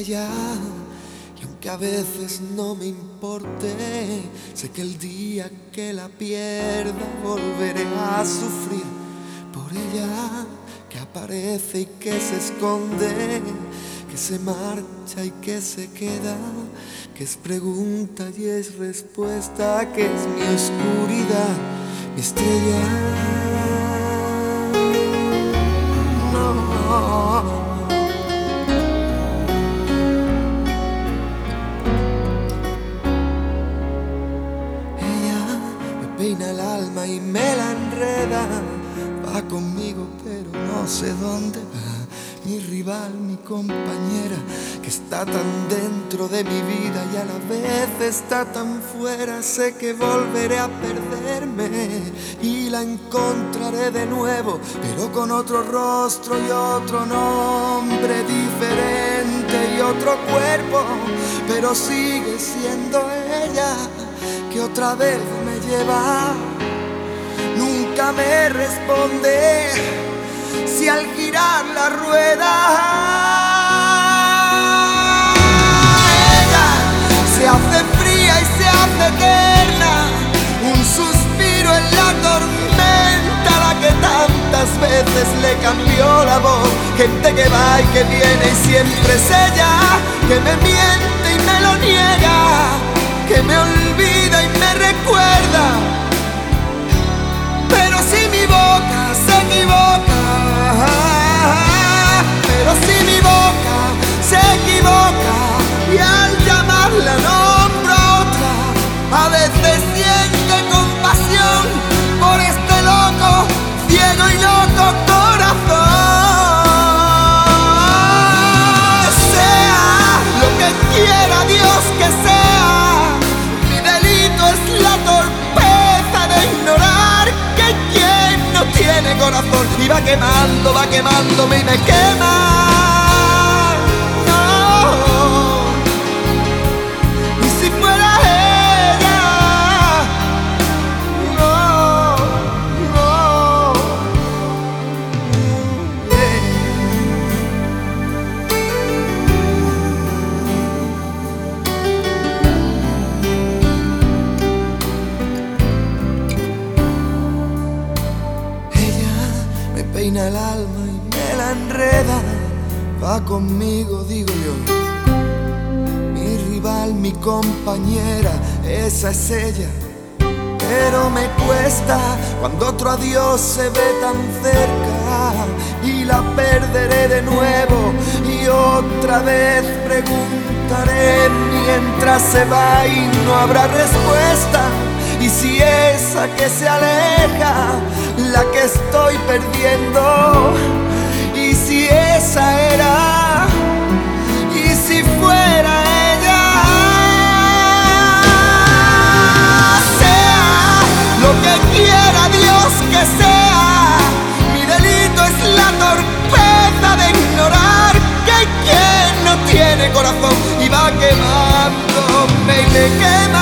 ella. Y aunque a veces no me importe, sé que el día que la pierda volveré a sufrir por ella, que aparece y que se esconde, que se marcha y que se queda, que es pregunta y es respuesta, que es mi oscuridad, mi estrella. No. Peina el alma y me la enreda, va conmigo pero no sé dónde va. Mi rival, mi compañera, que está tan dentro de mi vida y a la vez está tan fuera. Sé que volveré a perderme y la encontraré de nuevo, pero con otro rostro y otro nombre diferente y otro cuerpo, pero sigue siendo ella que otra vez me lleva. Nunca me responde si al girar la rueda ella se hace fría y se hace eterna, un suspiro en la tormenta, la que tantas veces le cambió la voz. Gente que va y que viene y siempre es ella, que me miente y me lo niega, que me olvida y me recuerda. Pero si mi boca se equivoca, pero si mi boca se equivoca y al llamarla nombro a otra, a veces siente compasión por este loco, ciego y loco corazón. Sea lo que quiera Dios que sea, mi delito es la torpeza de ignorar que quien no tiene corazón y va quemándome y me quema. No. Y si fuera ella, no, no. Ella me peina el alma y me la enreda, va conmigo, digo yo. Mi rival, mi compañera, esa es ella. Pero me cuesta cuando otro adiós se ve tan cerca y la perderé de nuevo y otra vez preguntaré mientras se va y no habrá respuesta. Y si esa que se aleja, la que estoy perdiendo, y si esa era, y si fuera ella, sea lo que quiera Dios que sea, mi delito es la torpeza de ignorar que quien no tiene corazón y va quemándome y me quema.